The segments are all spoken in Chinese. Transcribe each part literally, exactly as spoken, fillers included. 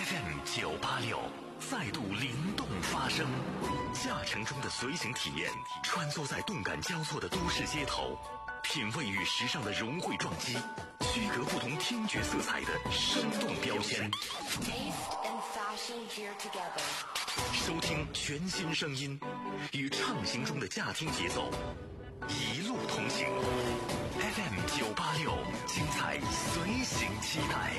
F M 九八六再度灵动发声，驾乘中的随行体验，穿梭在动感交错的都市街头，品味与时尚的融汇撞击，区隔不同听觉色彩的生动标签。收听全新声音，与畅行中的驾听节奏，一路同行。F M 九八六，精彩随行期待。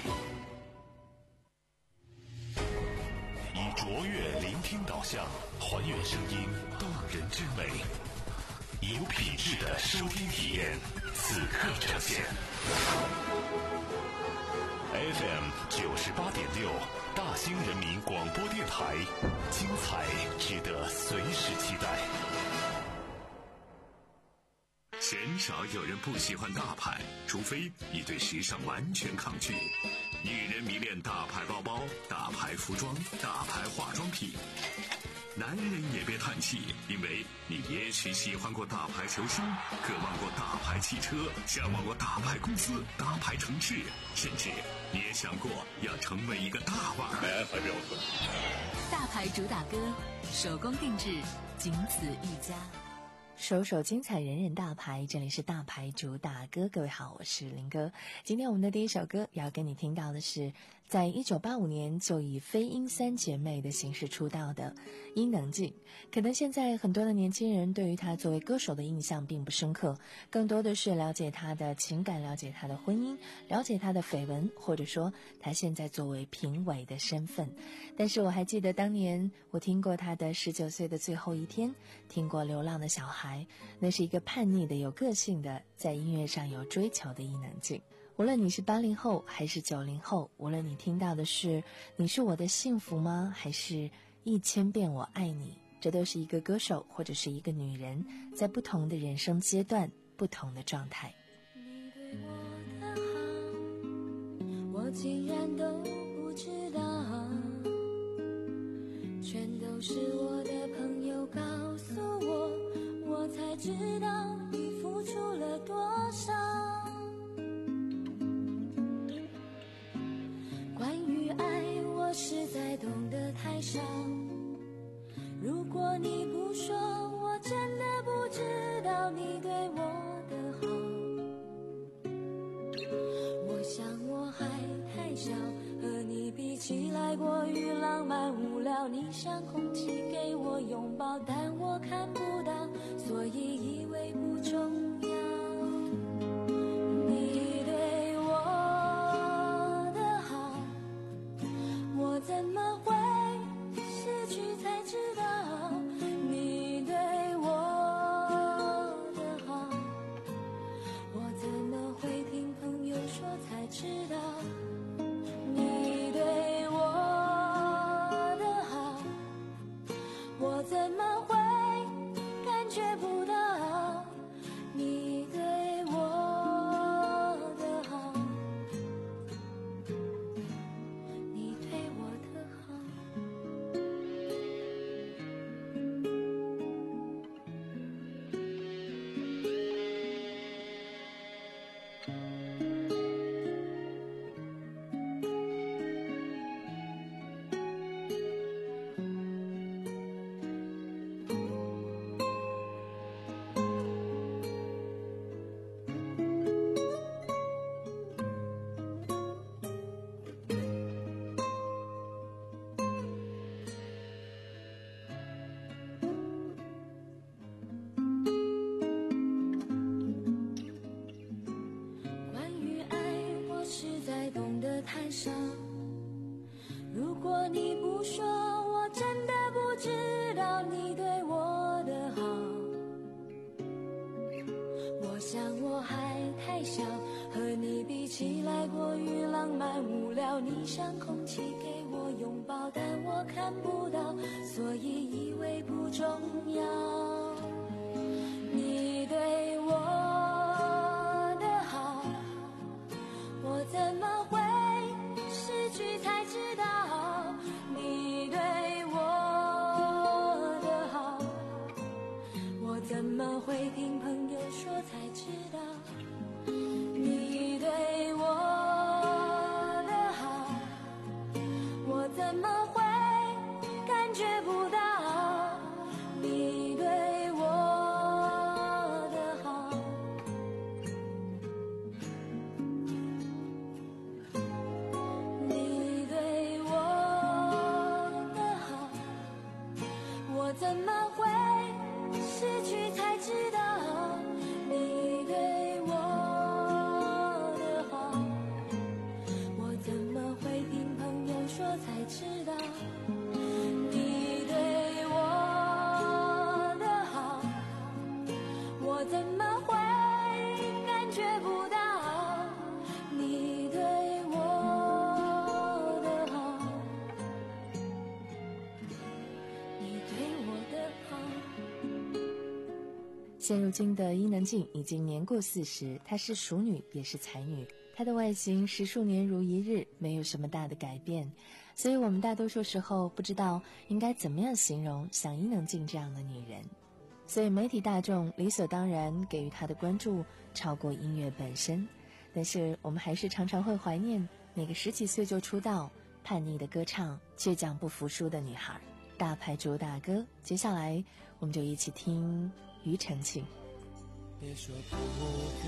以卓越聆听导向，还原声音动人之美，以有品质的收听体验，此刻呈现。F M 九十八点六，大兴人民广播电台，精彩值得随时期待。鲜少有人不喜欢大牌，除非你对时尚完全抗拒。女人迷恋大牌包包、大牌服装、大牌化妆品。男人也别叹气，因为你也许喜欢过大牌球星，渴望过大牌汽车，向往过大牌公司、大牌城市，甚至你也想过要成为一个大腕。 大牌主打歌，手工定制，仅此一家。 首首精彩，人人大牌，这里是大牌主打歌。各位好，我是林哥。今天我们的第一首歌要跟你听到的是在一九八五年就以飞鹰三姐妹的形式出道的伊能静。可能现在很多的年轻人对于她作为歌手的印象并不深刻，更多的是了解她的情感，了解她的婚姻，了解她的绯闻，或者说她现在作为评委的身份。但是我还记得当年我听过她的十九岁的最后一天，听过流浪的小孩，那是一个叛逆的有个性的在音乐上有追求的伊能静。无论你是八零后还是九零后，无论你听到的是你是我的幸福吗，还是一千遍我爱你，这都是一个歌手或者是一个女人在不同的人生阶段不同的状态。 你对我的好，我竟然都不知道，全都是我的朋友告诉我，我才知道你付出了多少。关于爱，我实在懂得太少，如果你不说，我真的不知道你对我的好。我想我还太小，和你比起来过于浪漫无聊，你像空气给我拥抱，但我看不到，所以以为不重要。你对我的好，我怎么会失去才知道？你对我的好，我怎么会听朋友说才知道？你对我的好，我怎么会感觉不到？你对我的好，你对我的好。关于爱，我实在懂得太少，如果你不说，我真的不知道你对我的好。我想我还太小，和你比起来过于浪漫无聊，你像空气给我拥抱，但我看不到，所以以为不重要。你对我的好，我怎么会失去才知道？你对我的好，我怎么会听朋友说才知道？你对我的好，我怎现如今的伊能静已经年过四十，她是熟女也是才女，她的外形十数年如一日，没有什么大的改变，所以我们大多数时候不知道应该怎么样形容像伊能静这样的女人，所以媒体大众理所当然给予她的关注超过音乐本身。但是我们还是常常会怀念那个十几岁就出道、叛逆的歌唱、倔强不服输的女孩。大牌主打歌，接下来我们就一起听庾澄庆。 别说不可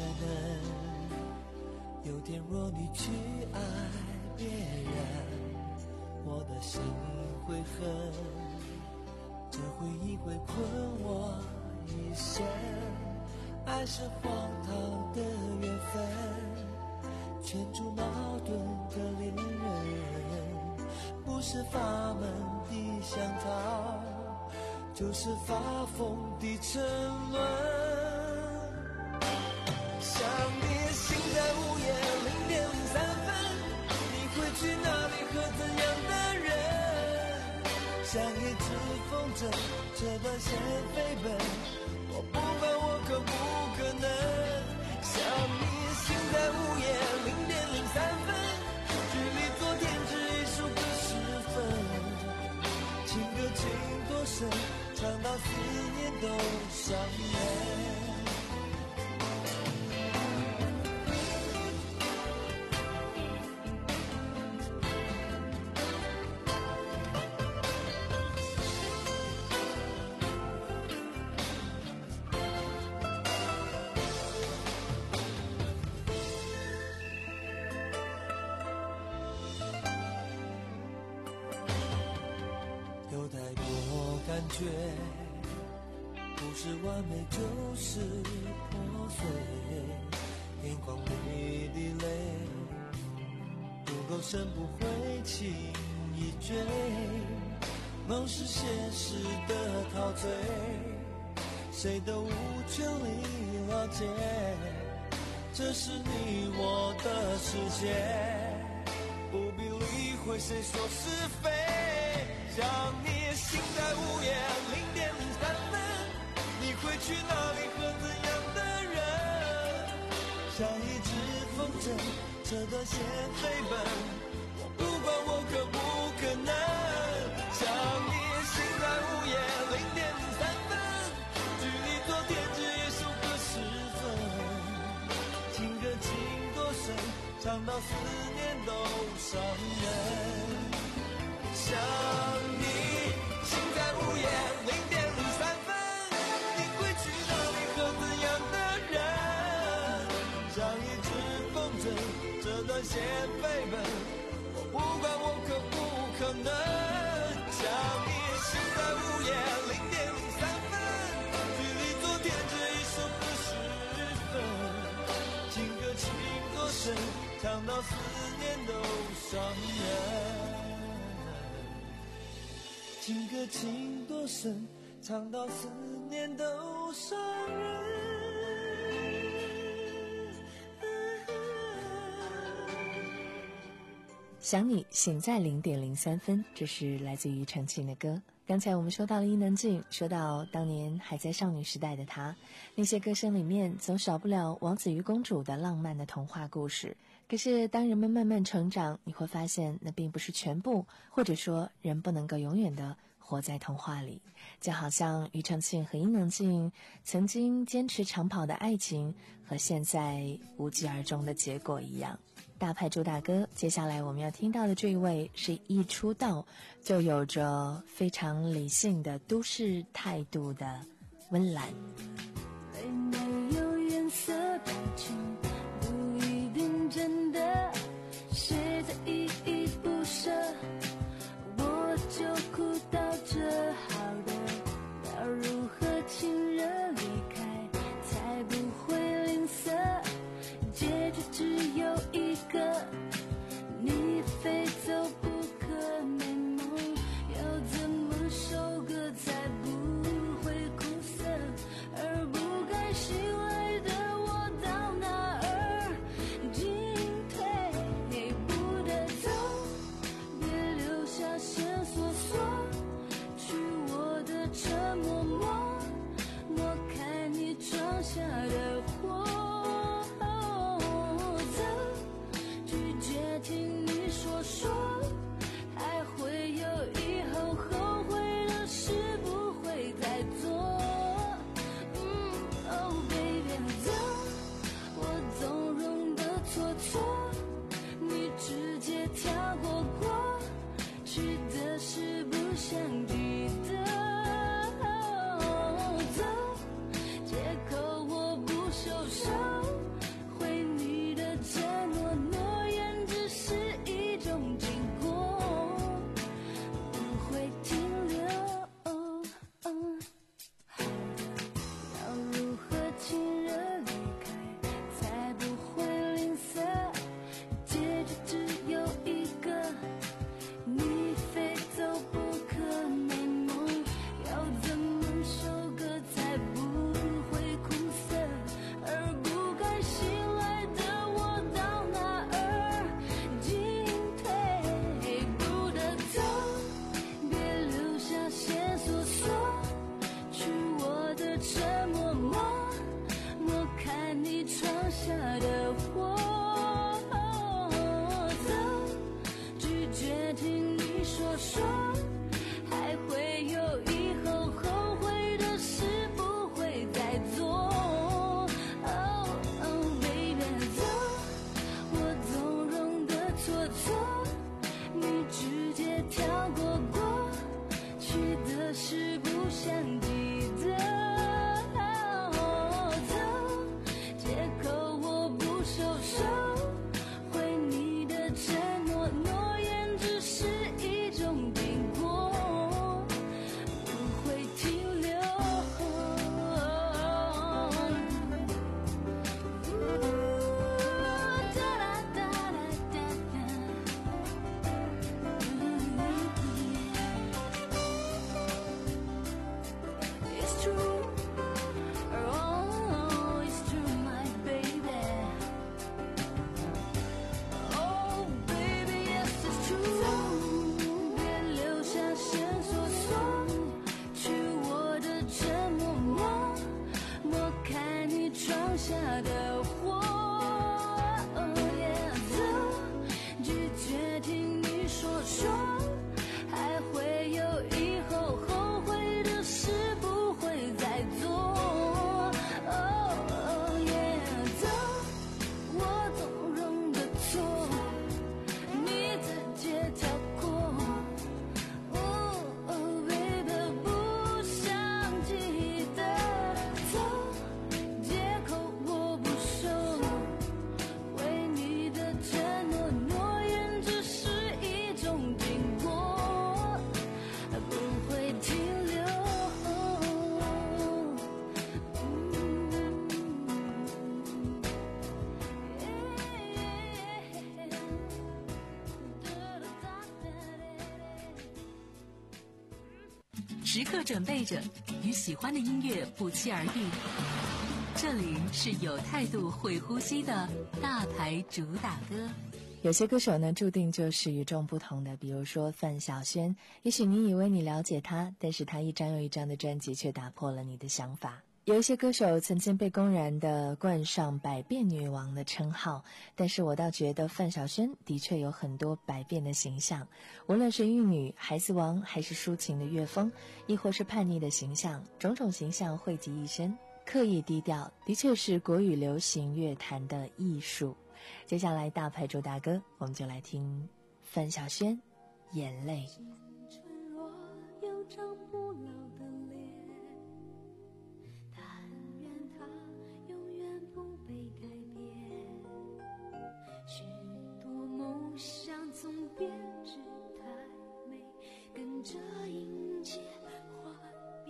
能，有天若你去爱别人，我的心会恨，这回忆会困我一生。爱是荒唐的缘分，牵住矛盾的恋人，不是法门的香草，就是发疯的沉沦。想你心在午夜零点零三分，你会去哪里和怎样的人？像一只风筝，这段线飞奔，我不管我可不可能。想你心在午夜零点零三分，距离昨天只一首歌十分，情歌情多深，唱到思念都伤人。有太多感觉，不是完美就是破碎，眼眶里的泪不够深不会轻易追，梦是现实的陶醉，谁都无权利了解，这是你我的世界，不必理会谁说是非。想你心在午夜零点零三分，你会去哪里和怎样的人？像一只风筝，这段线飞奔，我不管我可不可能。想你心在午夜零点零三分，距离昨天只一首歌十分，情歌情多深，唱到思念都伤人。想你心在午夜零点零三分，你会去哪里和怎样的人？像一只风筝，这段线飞奔，我不管我可不可能。想你心在午夜零点零三分，距离昨天只一首歌十分，情歌情多深，唱到思念都伤人。情歌情多深，唱到思念都伤人。 想你醒在零点零三分，这是来自于庾澄庆的歌。刚才我们说到了伊能静，说到当年还在少女时代的她，那些歌声里面总少不了王子与公主的浪漫的童话故事。可是当人们慢慢成长，你会发现那并不是全部，或者说人不能够永远的活在童话里。就好像庾澄庆和伊能静曾经坚持长跑的爱情，和现在无疾而终的结果一样。大牌主打歌，接下来我们要听到的这一位是一出道就有着非常理性的都市态度的温岚。 泪没有颜色表情，不一定真的是在依依不舍，我就哭到这好的，要如何亲热离开才不会吝啬，结局只有一个，你飞走不可美梦，要怎么收割才不会苦涩，而跳过过去的事，不想记得。走，借口我不收手，回你的承诺，诺言只是一种经过，不会停留。要如何亲热离开，才不会吝啬？结局只有一个，你非走不可，美梦要怎么收割才不会苦涩？而不该醒来的我到哪儿进退？不得走，别留下线索，锁去我的沉默，默默看你闯下的祸。拒绝听你说说，还会有以后，后悔的事不会再做。Oh oh baby， 走，我纵容的错错，你直接跳过过去的事，不想记得。走，借口我不收手，回你的承诺，诺言只是一种经过，不会停留。哒啦哒啦哒哒。It's true, oh, it's true, my baby. Oh baby, yes it's true. 别留下线索，锁去我的沉默，默默看你闯下的祸。Oh yeah， 走，拒绝听你说说，还会有以后，后悔的事不会再做。Oh yeah， 走，我纵容的错，你直接跳过。Oh oh baby， 不想记得。走，借口我不收，回你的承诺，诺言只是一种经过，不会停留。 时刻准备着与喜欢的音乐不期而遇。这里是有态度会呼吸的大牌主打歌。 有些歌手呢，注定就是与众不同的，比如说范晓萱。也许你以为你了解她，但是她一张又一张的专辑却打破了你的想法。有一些歌手曾经被公然的冠上百变女王的称号，但是我倒觉得范晓萱的确有很多百变的形象，无论是玉女、孩子王，还是抒情的乐风，亦或是叛逆的形象，种种形象汇集一身，刻意低调，的确是国语流行乐坛的艺术。接下来大牌主打歌，我们就来听范晓萱《眼泪》。 青春若有张不老的脸，但愿它永远不被改变。许多梦想总编织太美，跟着迎接幻灭。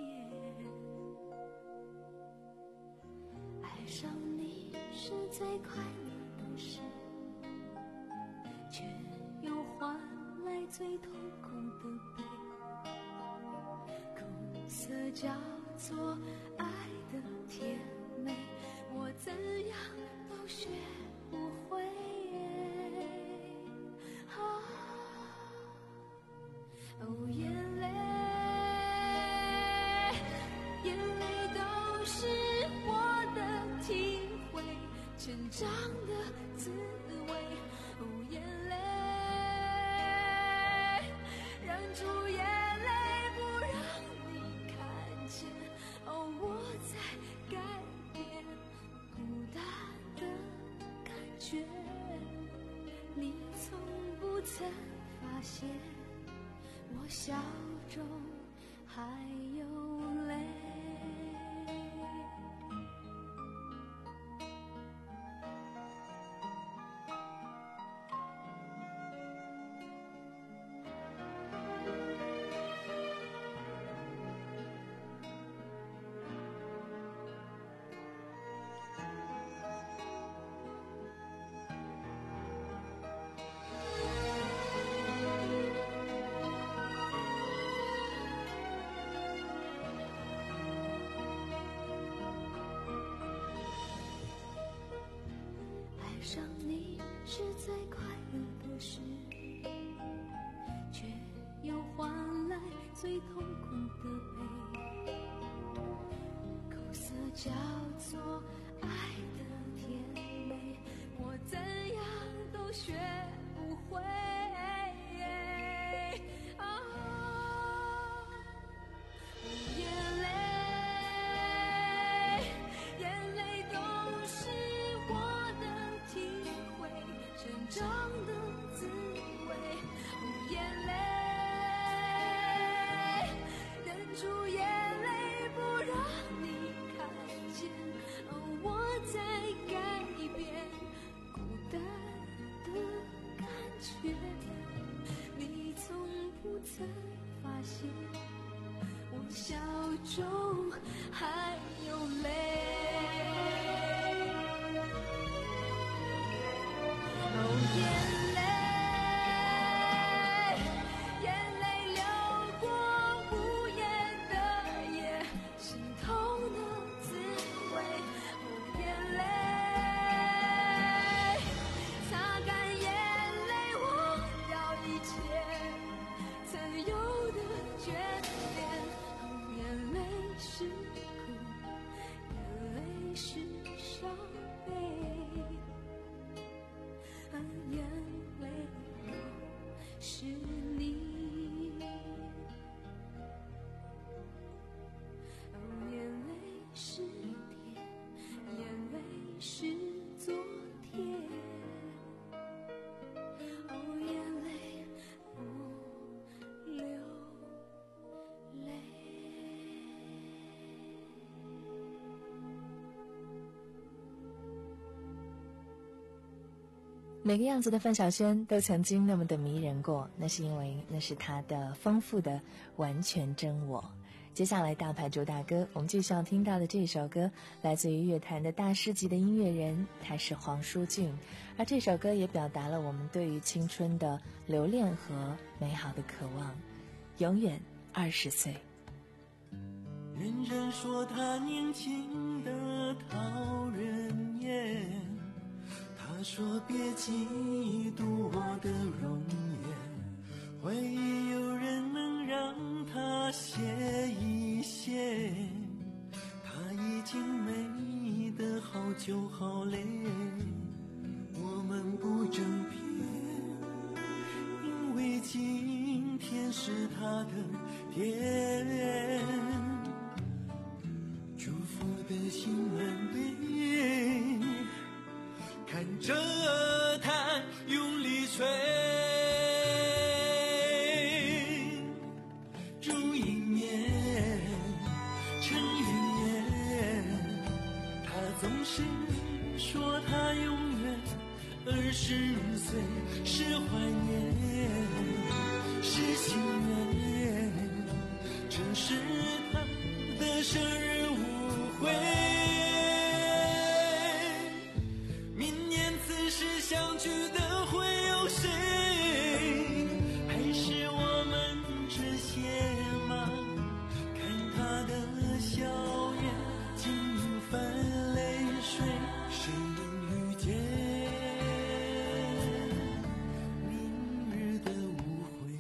爱上你是最快乐的事，却又换来最痛苦的悲。苦涩叫做爱的甜美，我怎样都学不会。啊，哦，眼泪，眼泪都是我的体会，成长的滋味。哦，眼泪，忍住眼泪，不让你看见。哦，我在改变，孤单的现我笑中还有泪。爱上你是最快乐的事，却又换来最痛苦的悲。苦涩叫做爱的甜美，我怎样都学不会。啊，眼泪，眼泪都是我的体会，成长的滋味。眼泪，忍住眼泪不让你看见，我在改变孤单的感觉。你从不曾发现我笑中还有泪。哦，眼泪，眼泪流过无言的夜，心痛的滋味。哦，眼泪，擦干眼泪，忘掉一切曾有的眷恋。哦，眼泪是苦，眼泪是伤悲。啊，眼泪都是你。哦，眼泪是甜，眼泪是昨天。哦，眼泪不流泪。 每个样子的范晓萱都曾经那么的迷人过，那是因为那是她的丰富的完全真我。接下来大牌主打歌，我们继续要听到的这首歌来自于乐坛的大师级的音乐人，他是黄舒骏，而这首歌也表达了我们对于青春的留恋和美好的渴望。永远二十岁。 人人说他年轻的讨人厌，他说别嫉妒我的容颜，怀疑有人能让他歇一歇，他已经美得好久好累，我们不争辩，因为今天是他的天，祝福的心满堆，看着它用力吹，如一面成云烟，他总是说他永远二十岁，是怀念是心愿，这是他的生日舞会，明年此时相聚的会有谁？还是我们这些吗？看他的笑颜尽泛泪水，谁能预见明日的无悔？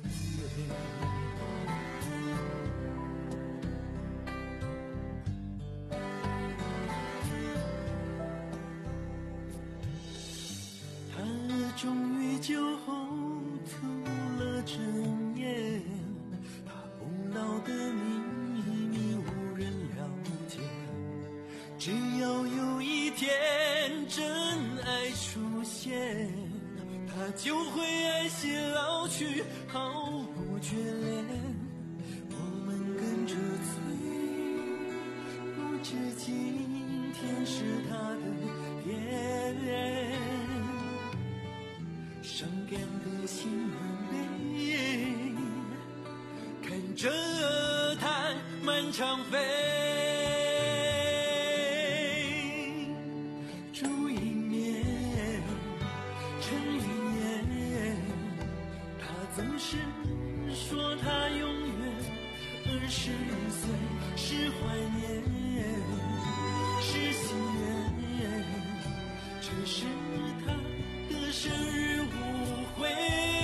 他终于酒后吐了真言，他不老的秘密无人了解，只要有一天真爱出现，他就会爱惜老去去，毫不眷恋。我们跟着醉，不知今天是他的天。伤感的心很美，看着它漫长飞。烛一面，尘云烟，他总是说他永远二十岁，是怀念，是心愿，这是他的生日舞会。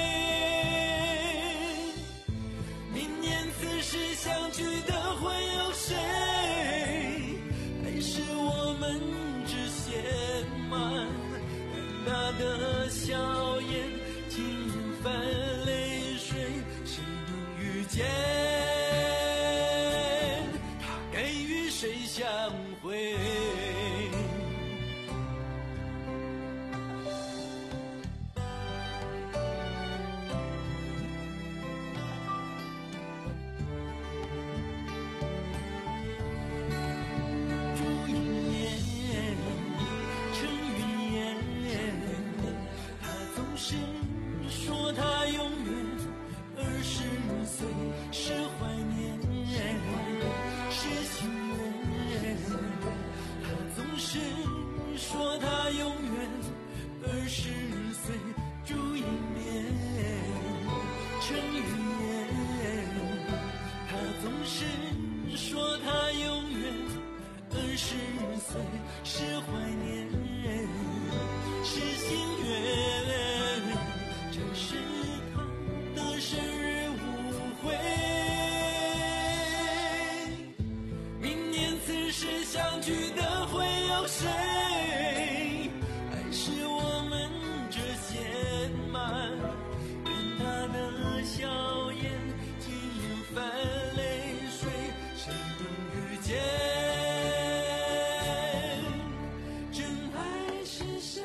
明年此时相聚的会有谁？还是我们只嫌慢，看他的笑颜浸泛泪水，谁能遇见他该与谁相会？说他永远二十岁，烛一面，尘云烟。他总是说他永远二十岁，是怀念，是心愿，这是他的生日舞会。明年此时相聚的会有谁？还是我们这嫌慢，看他的笑颜浸泛泪水，谁能遇见真爱是谁？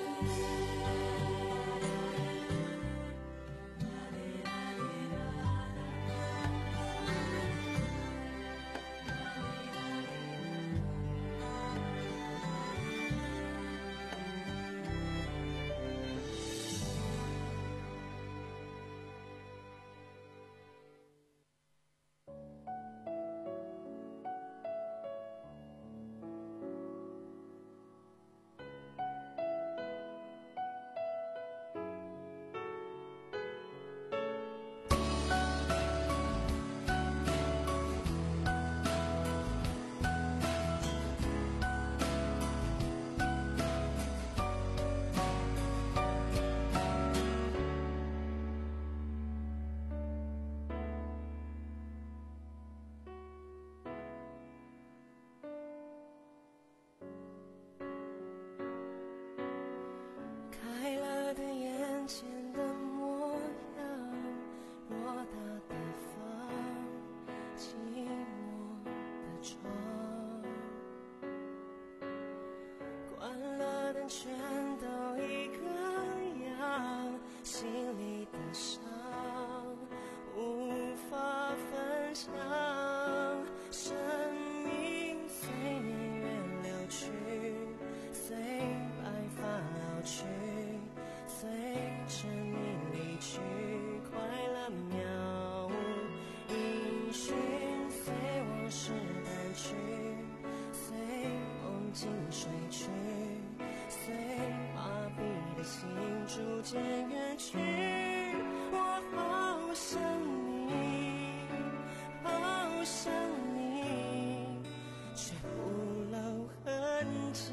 全都一个样，心里的伤无法分享。生命随年月流去，随白发老去，随着你离去，快乐渺无音讯，随往事淡去，随梦境睡去，随麻痹的心逐渐远去。我好想你，好想你，却不露痕迹。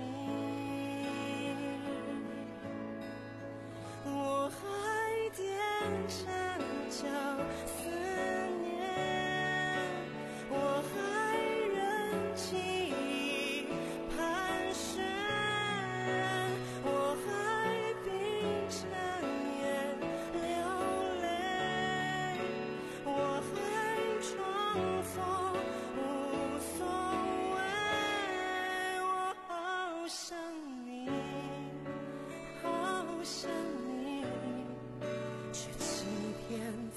我还踮着脚思念，我还忍记忆盘旋，我还闭着眼流泪，我还装作无所谓。我好想你，好想你，却欺骗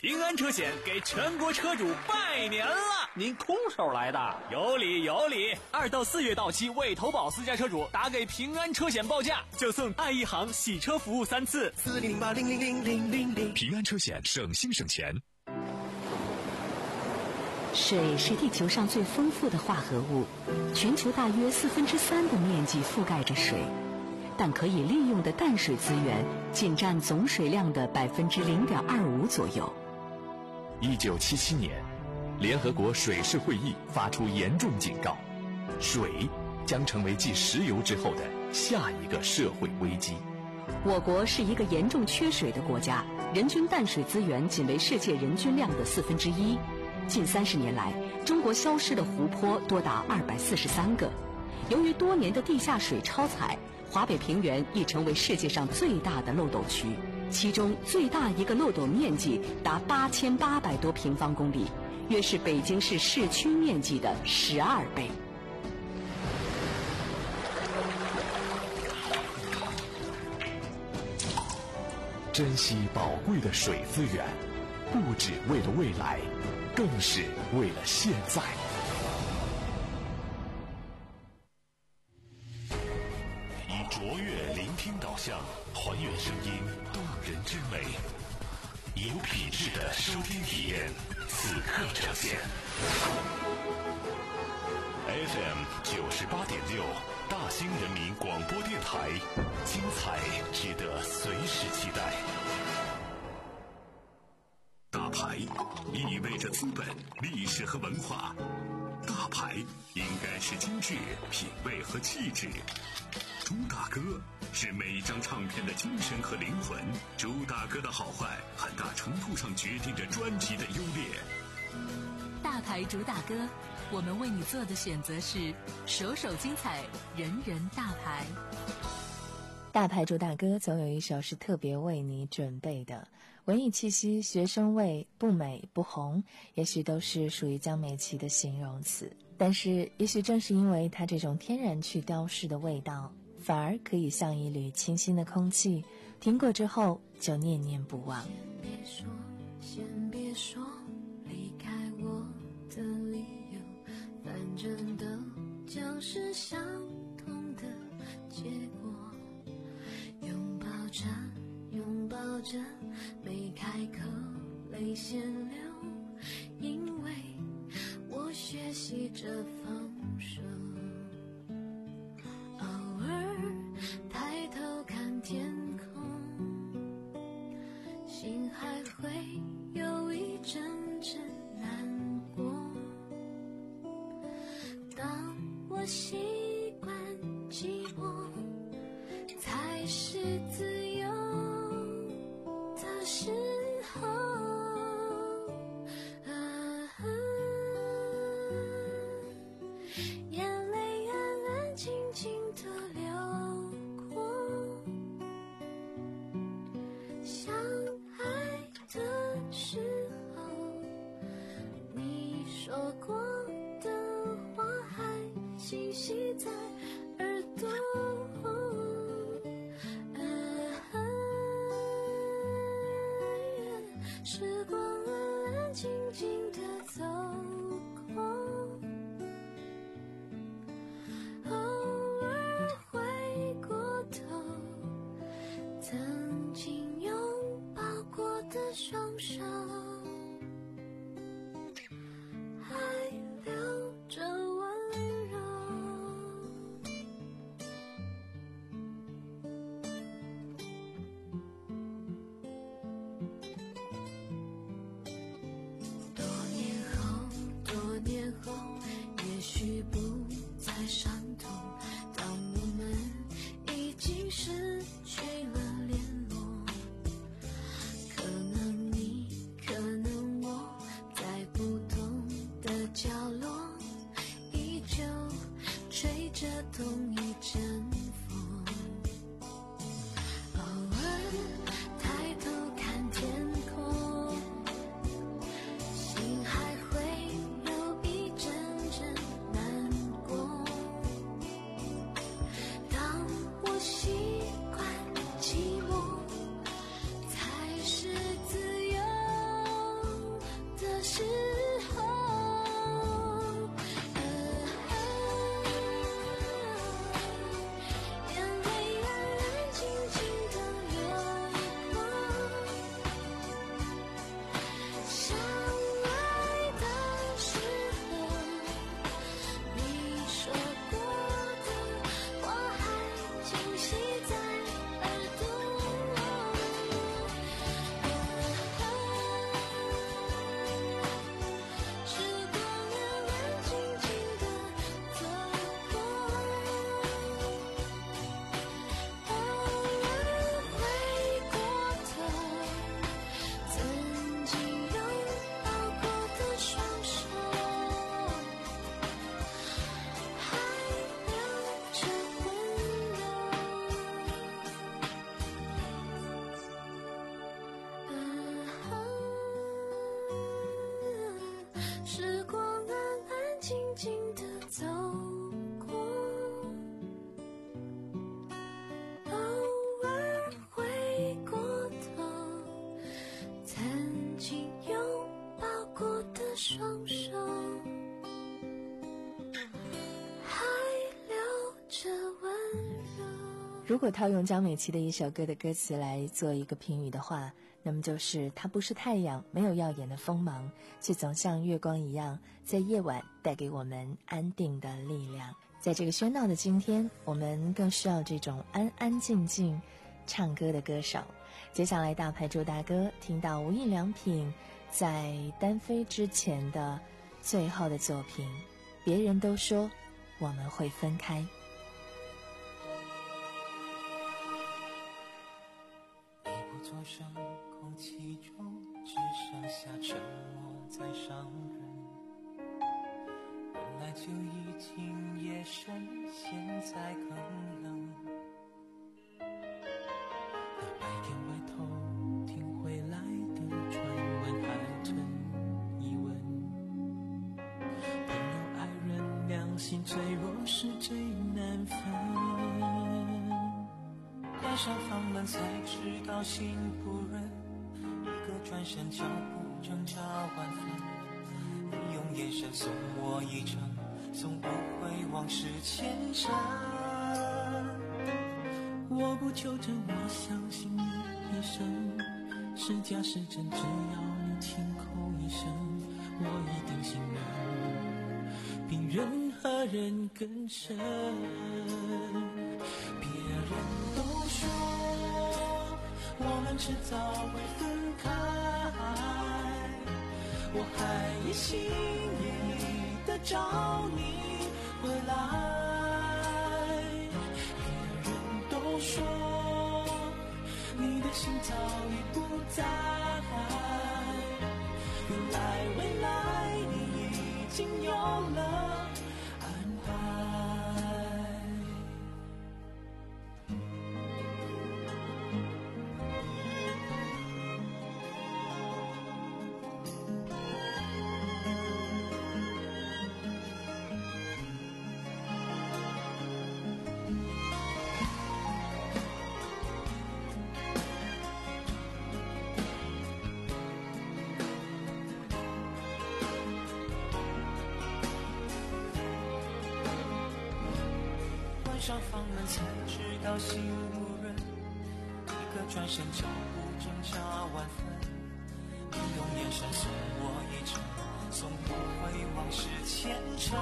平安车险给全国车主拜年了！您空手来的？有理有理！二到四月到期未投保私家车主，打给平安车险报价，就送爱一行洗车服务三次。 四零零八零零零零零零。 平安车险，省心省钱。 水是地球上最丰富的化合物，全球大约四分之三的面积覆盖着水，但可以利用的淡水资源仅占总水量的百分之零点二五左右。 一九七七年，联合国水事会议发出严重警告，水将成为继石油之后的下一个社会危机。 我国是一个严重缺水的国家，人均淡水资源仅为世界人均量的四分之一。近三十年来，中国消失的湖泊多达二百四十三个。由于多年的地下水超采，华北平原已成为世界上最大的漏斗区，其中最大一个漏斗面积达八千八百多平方公里，约是北京市市区面积的十二倍。 珍惜宝贵的水资源，不只为了未来，更是为了现在。以卓越聆听导向，还原声音动人之美，有品质的收听体验，此刻呈现。F M 九十八点六，大兴人民广播电台，精彩值得随时期待。大牌意味着资本、历史和文化，大牌应该是精致、品味和气质。朱大哥是每张唱片的精神和灵魂，朱大哥的好坏很大程度上决定着专辑的优劣。 大牌主打歌，我们为你做的选择是首首精彩，人人大牌。 大牌主打歌总有一首是特别为你准备的，文艺气息、学生味、不美不红，也许都是属于江美琪的形容词。但是也许正是因为它这种天然去雕饰的味道，反而可以像一缕清新的空气，听过之后就念念不忘。 先别说，先别说离开我的理由，反正都将是相同的结果。拥抱着，拥抱着，没开口，泪先流，因为我学习着放手。偶尔抬头看天空，心还会有一阵阵难过。当我习惯寂寞，才是自由的时候。啊啊，眼泪安安静静地流过，相爱的时候，你说过的话还清晰在耳朵。时光安安静静地走过，偶尔回过头，曾经拥抱过的双手，还留着温柔。多年后，多年后，也许不再伤痛，当我们已经失去了联络，可能你，可能我，在不同的角落，依旧吹着同一阵风。偶尔抬头看天空，心还会有一阵阵难过。当我习惯寂寞，才是自由如果套用江美琪的一首歌的歌词来做一个评语的话，那么就是它不是太阳，没有耀眼的锋芒，却总像月光一样，在夜晚带给我们安定的力量。在这个喧闹的今天，我们更需要这种安安静静唱歌的歌手。接下来大牌周大哥听到无印良品在单飞之前的最后的作品，别人都说我们会分开。 座上空气中只剩下沉默在伤人，本来就已经夜深，现在更冷。那白天外头听回来的传闻还存疑问，朋友爱人良心脆弱是最难分，关上房门才知道心不忍，一个转身脚步挣扎万分，你用眼神送我一程，送不回往事前尘。我不求证，我相信你一生，是假是真，只要你亲口一声，我一定信任，比任何人更深。别人都说我们迟早会分开，我还一心一意地找你回来。别人都说你的心早已不在，原来未来你已经有了安排。上房门才知道心不忍，一个转身脚步挣扎万分，你用眼神送我一程，送不回往事前尘。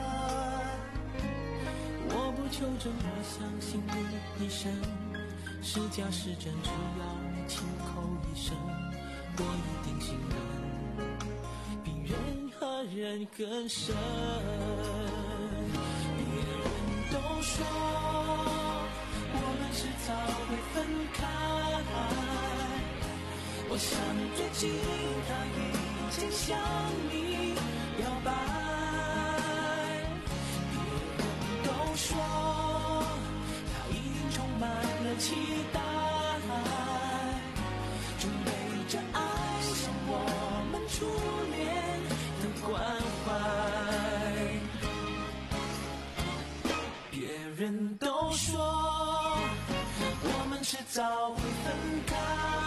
我不求证，我相信你一生，是假是真，只要你亲口一声，我一定信任，比任何人更深。都说我们迟早会分开，我想最近他已经向你表白。别人都说他一定充满了期待，准备着爱上我们初恋的关怀。别人都说我们迟早会分开，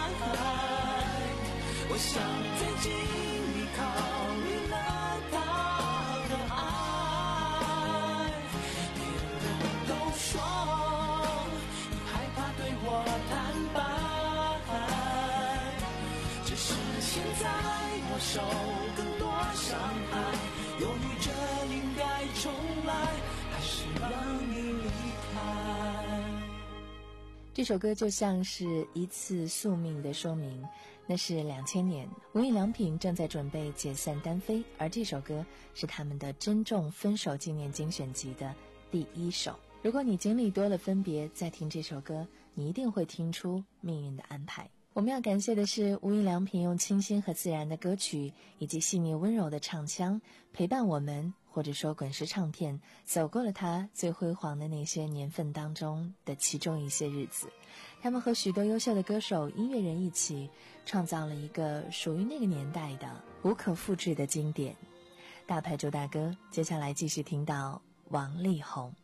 我想最近你考虑了他的爱。别人都说你害怕对我坦白，只是现在我受更多伤害，犹豫着应该重来还是让你离开。 这首歌就像是一次宿命的说明。那是两千年，无印良品正在准备解散单飞，而这首歌是他们的珍重分手纪念精选集的第一首。如果你经历多了分别，再听这首歌，你一定会听出命运的安排。我们要感谢的是无印良品用清新和自然的歌曲以及细腻温柔的唱腔陪伴我们，或者说滚石唱片走过了它最辉煌的那些年份当中的其中一些日子。他们和许多优秀的歌手音乐人一起创造了一个属于那个年代的无可复制的经典。大牌周大哥，接下来继续听到王力宏。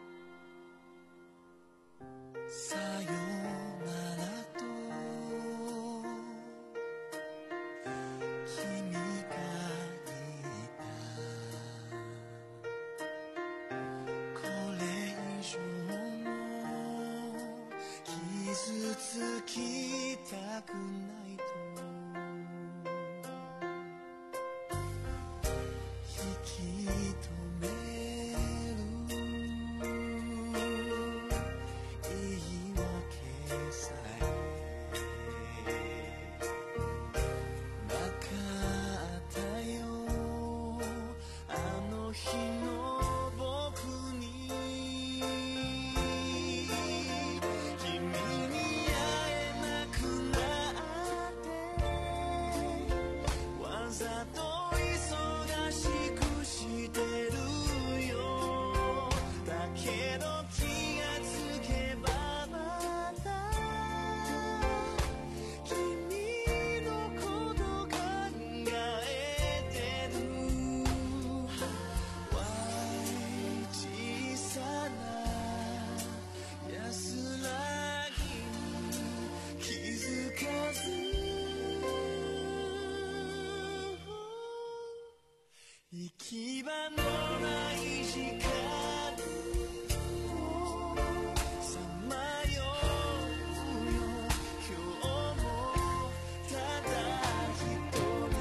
Sayonaraとりたくないと引き止める言い訳さえなかったよあの日の僕に君に会えなくなってわざと忙しくしてるよだけど気がつけばまた君のこと考えてるわい小さな安らぎに気づかず行き場のない時間をさまようよ今日もただ一人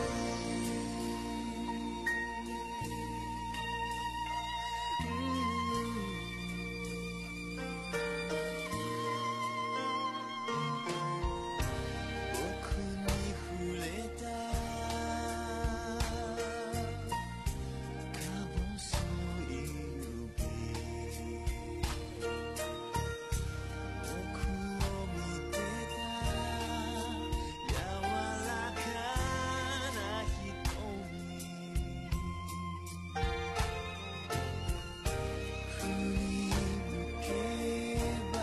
僕に触れたか細い指僕を見てた柔らかな瞳振り向けば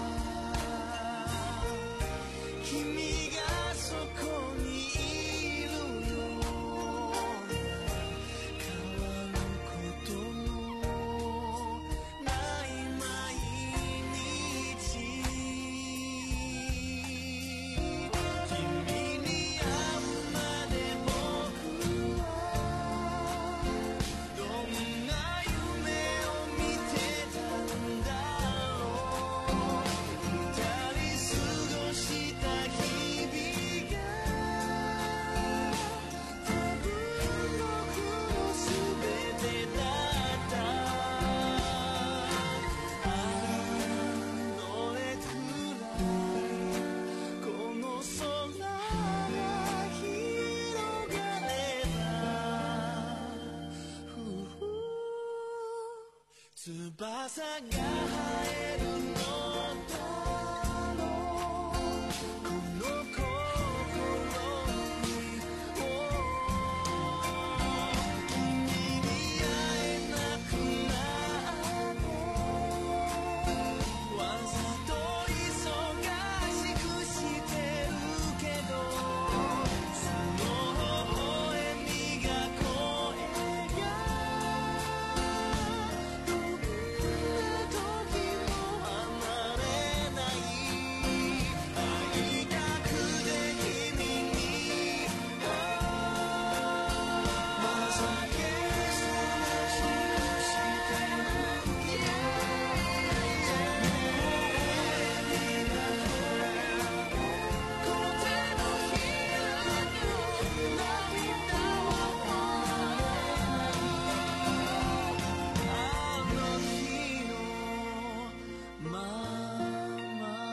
君がそこにいるような変わることもない毎日君に会うまで僕はどんな夢を見てたんだろう二人過ごした日々が多分僕の全てだったどれくらいこの空が広がればふふ翼が生えるのだろうこの心に君に会えなくなってわざと忙しくしてるけどその微笑みが声がどんな時も離れない会いたくて君にまさけそらしくしてるこの手のひらに涙はあの日のまま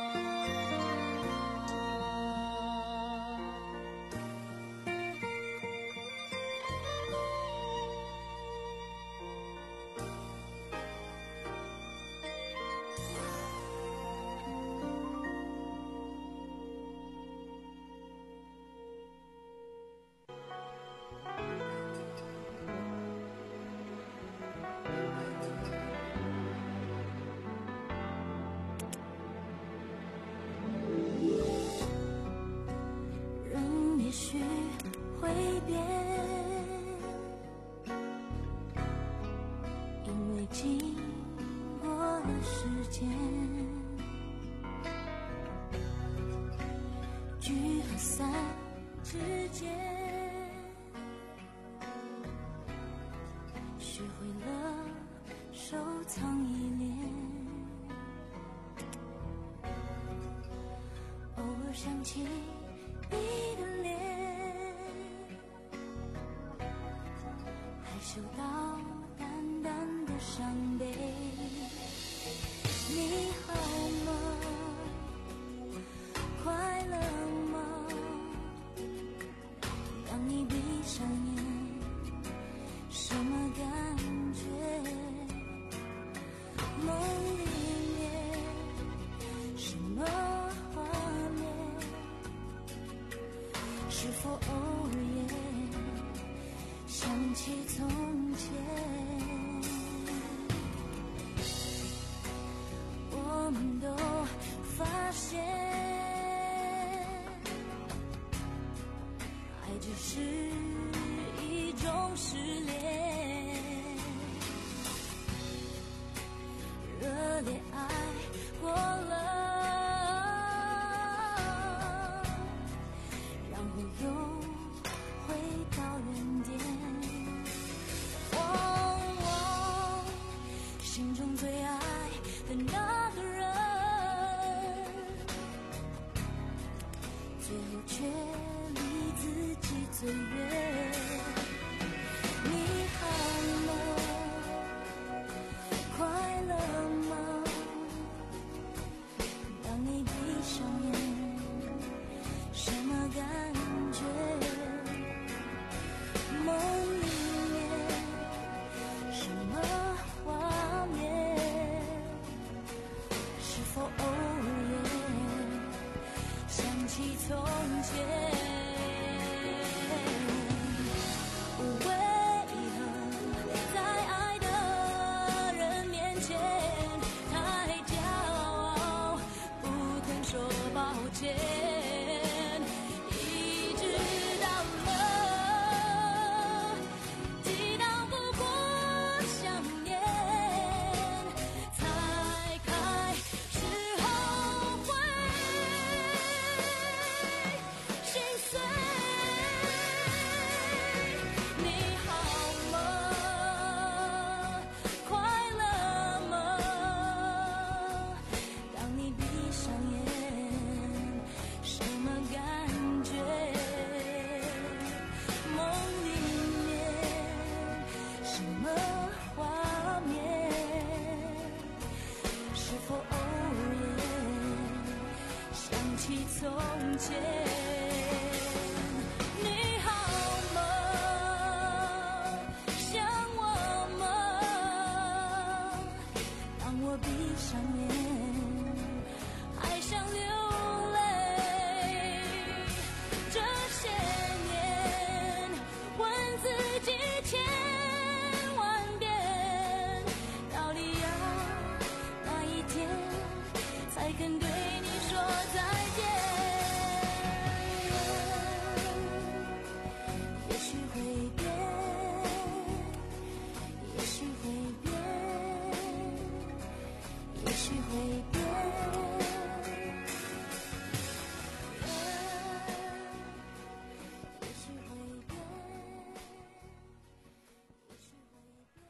人也许会变，因为经过了时间，聚和散之间，学会了收藏依恋。 又想起你的脸，还嗅到淡淡的伤悲。你好吗？快乐吗？当你闭上眼，什么感觉？梦里面什么画面？是否偶尔也想起从前？我们都发现，爱只是一种失恋，热烈爱过了，然后又回到原点。哦哦，心中最爱的那个人，最后却离自己最远。你好吗？快乐吗？当你闭上眼，什么感觉？梦里面什么画面？是否偶尔也想起从前？为何在爱的人面前太骄傲，不肯说抱歉，一直到了抵挡不过想念，才开始后悔心碎。你好吗？快乐吗？当你闭上眼，什么感觉？梦里面什么画面？是否偶尔也想起从前？你好吗？想我吗？当我闭上眼，还想流泪。这些年，问自己千万遍，到底要哪一天才肯对你说再见？也许会变，也许会变，也许会变。也许会变，也许会变。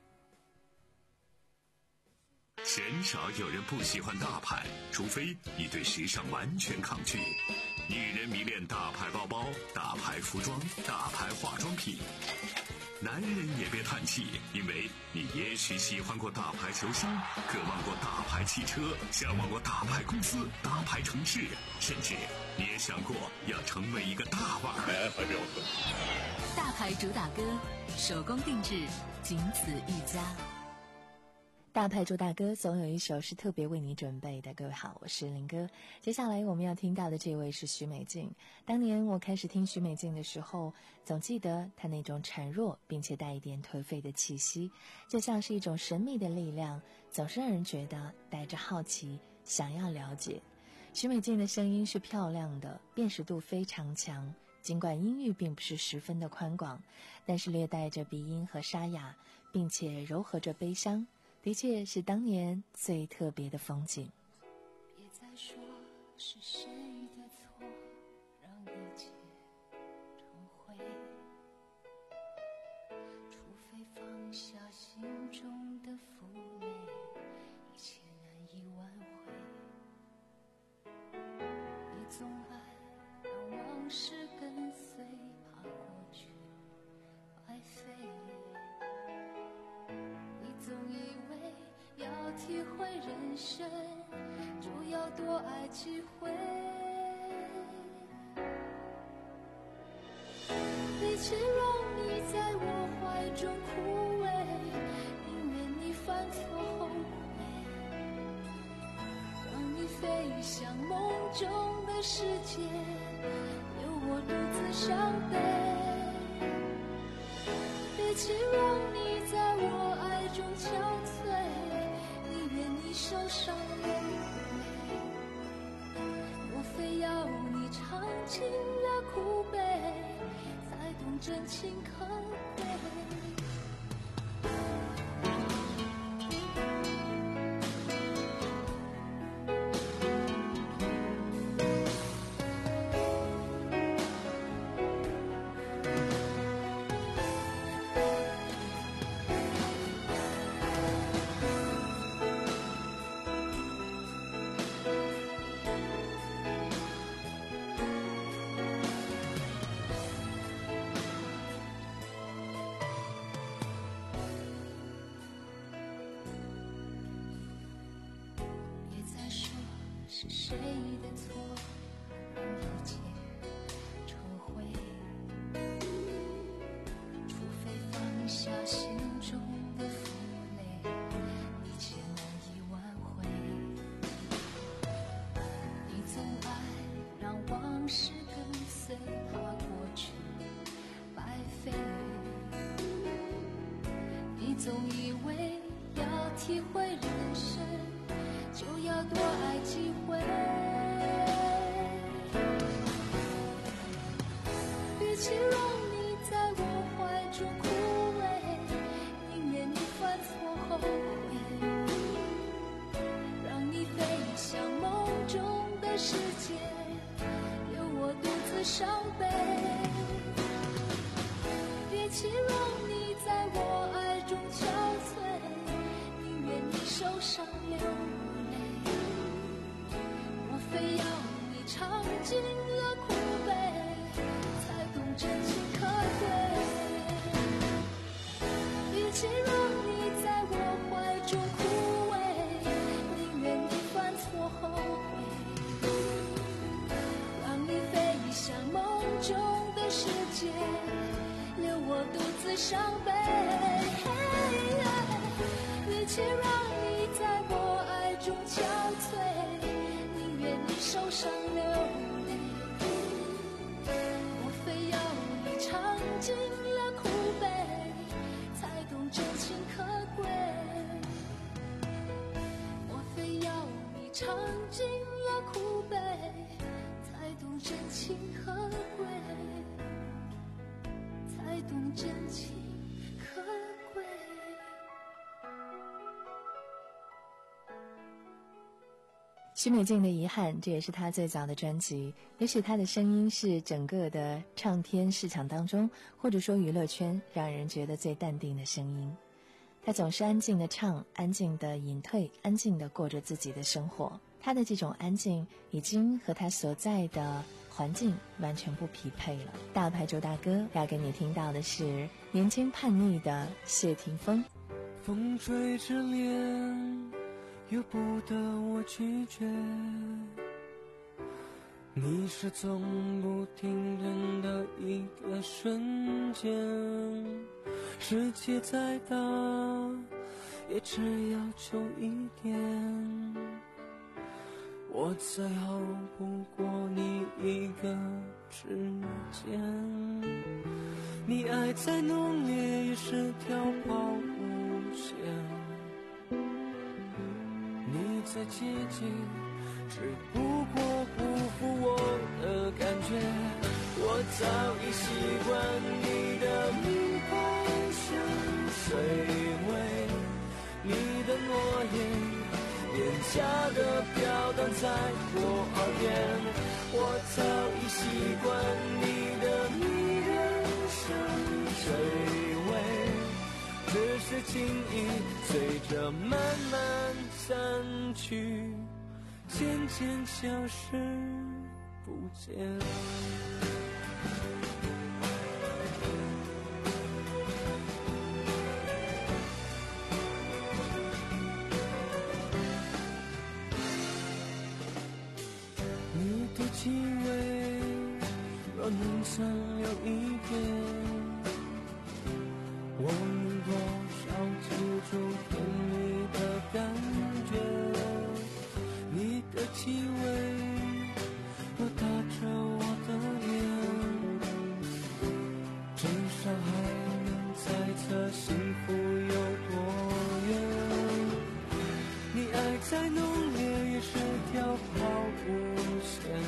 鲜少有人不喜欢大牌，除非你对时尚完全抗拒。女人迷恋大牌包包、大牌服装、大牌化妆品。男人也别叹气，因为你也许喜欢过大牌球星，渴望过大牌汽车，向往过大牌公司、大牌城市，甚至你也想过要成为一个大腕儿。 大牌主打歌，手工定制，仅此一家。 大牌主打歌总有一首是特别为你准备的。各位好，我是林哥。接下来我们要听到的这位是许美静。当年我开始听许美静的时候，总记得她那种孱弱并且带一点颓废的气息，就像是一种神秘的力量，总是让人觉得带着好奇，想要了解。许美静的声音是漂亮的，辨识度非常强，尽管音域并不是十分的宽广，但是略带着鼻音和沙哑，并且柔和着悲伤，的确是当年最特别的风景。 别再说是谁的错，让一切成灰，除非放下心中的负累，一切难以挽回。别总爱让往事跟随，怕过去白费。你总以为要体会人生，就要多爱几回。比起让你在我怀中枯萎，宁愿你犯错后悔，让你飞向梦中的世界，留我独自伤悲。比起让你在我爱中憔悴，宁愿你受伤流泪，我非要你尝尽了苦悲，才懂真情可贵。是谁的错，让一切撤回？除非放下心中的负累，一切难以挽回。你总爱让往事跟随，怕过去白费。你总以为要体会人生，就要多爱几回。比起让你在我怀中枯萎，宁愿你犯错后悔，让你飞向梦中的世界，留我独自伤悲。比起让你在我爱中憔悴，宁愿你受伤流非要你尝尽了苦悲，才懂真情可贵。比起让你在我怀中枯萎，宁愿你犯错后悔，让你飞向梦中的世界，留我独自伤悲。比起让你在我爱中憔悴，受伤流泪，我非要你尝尽了苦悲，才懂真情可贵。我非要你尝尽了苦悲，才懂真情可贵，才懂真情可贵。 许美静的遗憾，这也是她最早的专辑，也许她的声音是整个的唱片市场当中，或者说娱乐圈让人觉得最淡定的声音。她总是安静的唱，安静的隐退，安静的过着自己的生活。她的这种安静已经和她所在的环境完全不匹配了。大牌周大哥要给你听到的是年轻叛逆的谢霆锋。 风吹着脸，由不得我拒绝，你是从不停顿的一个瞬间，世界再大也只要求一点，我最后不过你一个指尖，你爱再浓烈也是条抛物线，你再接近只不过不负我的感觉，我早已习惯你的目光像水味，你的诺言廉价的飘荡在我耳边，我早已习惯你的迷人像水味，只是情意随着慢慢散去，渐渐消失不见。你的气味若能残留一点，我能多少记住甜蜜的感觉。你的气味若搭着我的脸，至少还能猜测幸福有多远。你爱再浓烈也是条跑步线，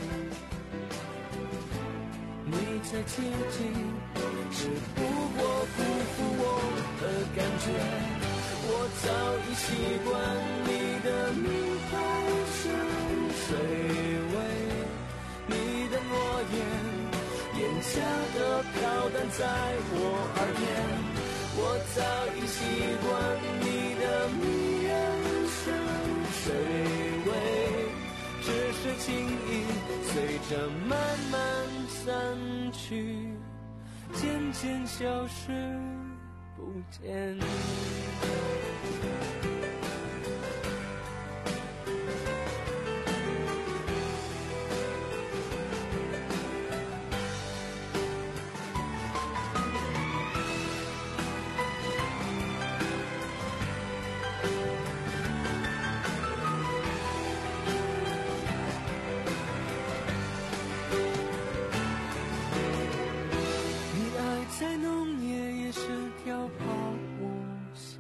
你再接近只不过辜负我的感觉。我早已习惯你的名牌香水味，你的诺言廉价的飘荡在我耳边。我早已习惯你的迷人香水味，只是情意随着慢慢散去，渐渐消失不见。再浓烈也是条跑步线，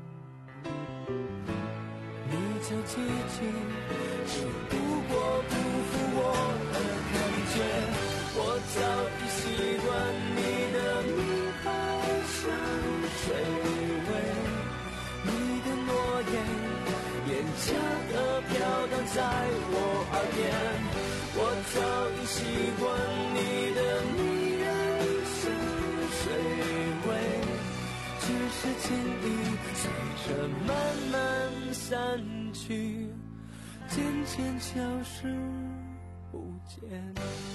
你再接近只不过辜负我的感觉。我早已习惯你的名牌香水味，你的诺言廉价的飘荡在我耳边。我早已习惯你的迷人水味，只是情意随着慢慢散去，渐渐消失不见。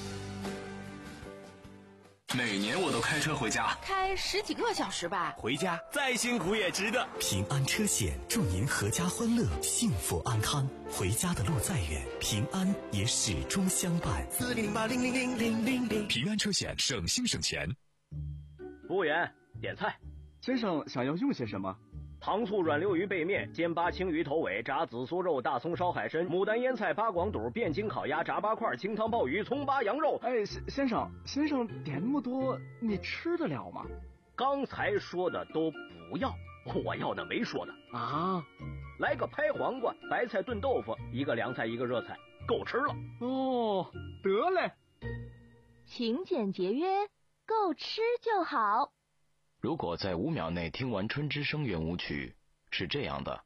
每年我都开车回家， 开十几个小时吧， 回家再辛苦也值得。 平安车险祝您阖家欢乐，幸福安康。回家的路再远，平安也始终相伴。四零零八零零零零零零， 平安车险，省心省钱。 服务员，点菜。 先生想要用些什么？ 糖醋软溜鱼背面、煎八青鱼头尾、炸紫苏肉、大葱烧海参、牡丹腌菜、八广肚、汴京烤鸭、炸八块、清汤鲍鱼、葱八羊肉。 哎，先生，先生点那么多，你吃得了吗？ 刚才说的都不要，我要的没说的啊。 来个拍黄瓜、白菜炖豆腐，一个凉菜一个热菜，够吃了。 哦，得嘞。 勤俭节约，够吃就好。 如果在五秒内听完春之声圆舞曲，是这样的；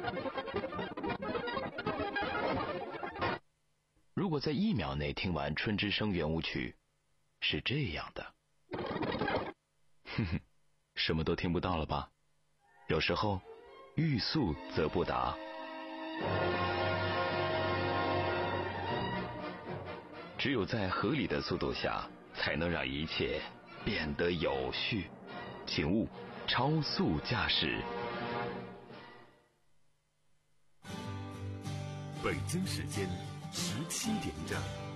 如果在一秒内听完春之声圆舞曲，是这样的。哼哼，什么都听不到了吧？有时候欲速则不达。只有在合理的速度下，才能让一切变得有序。请勿超速驾驶。 北京时间十七点整。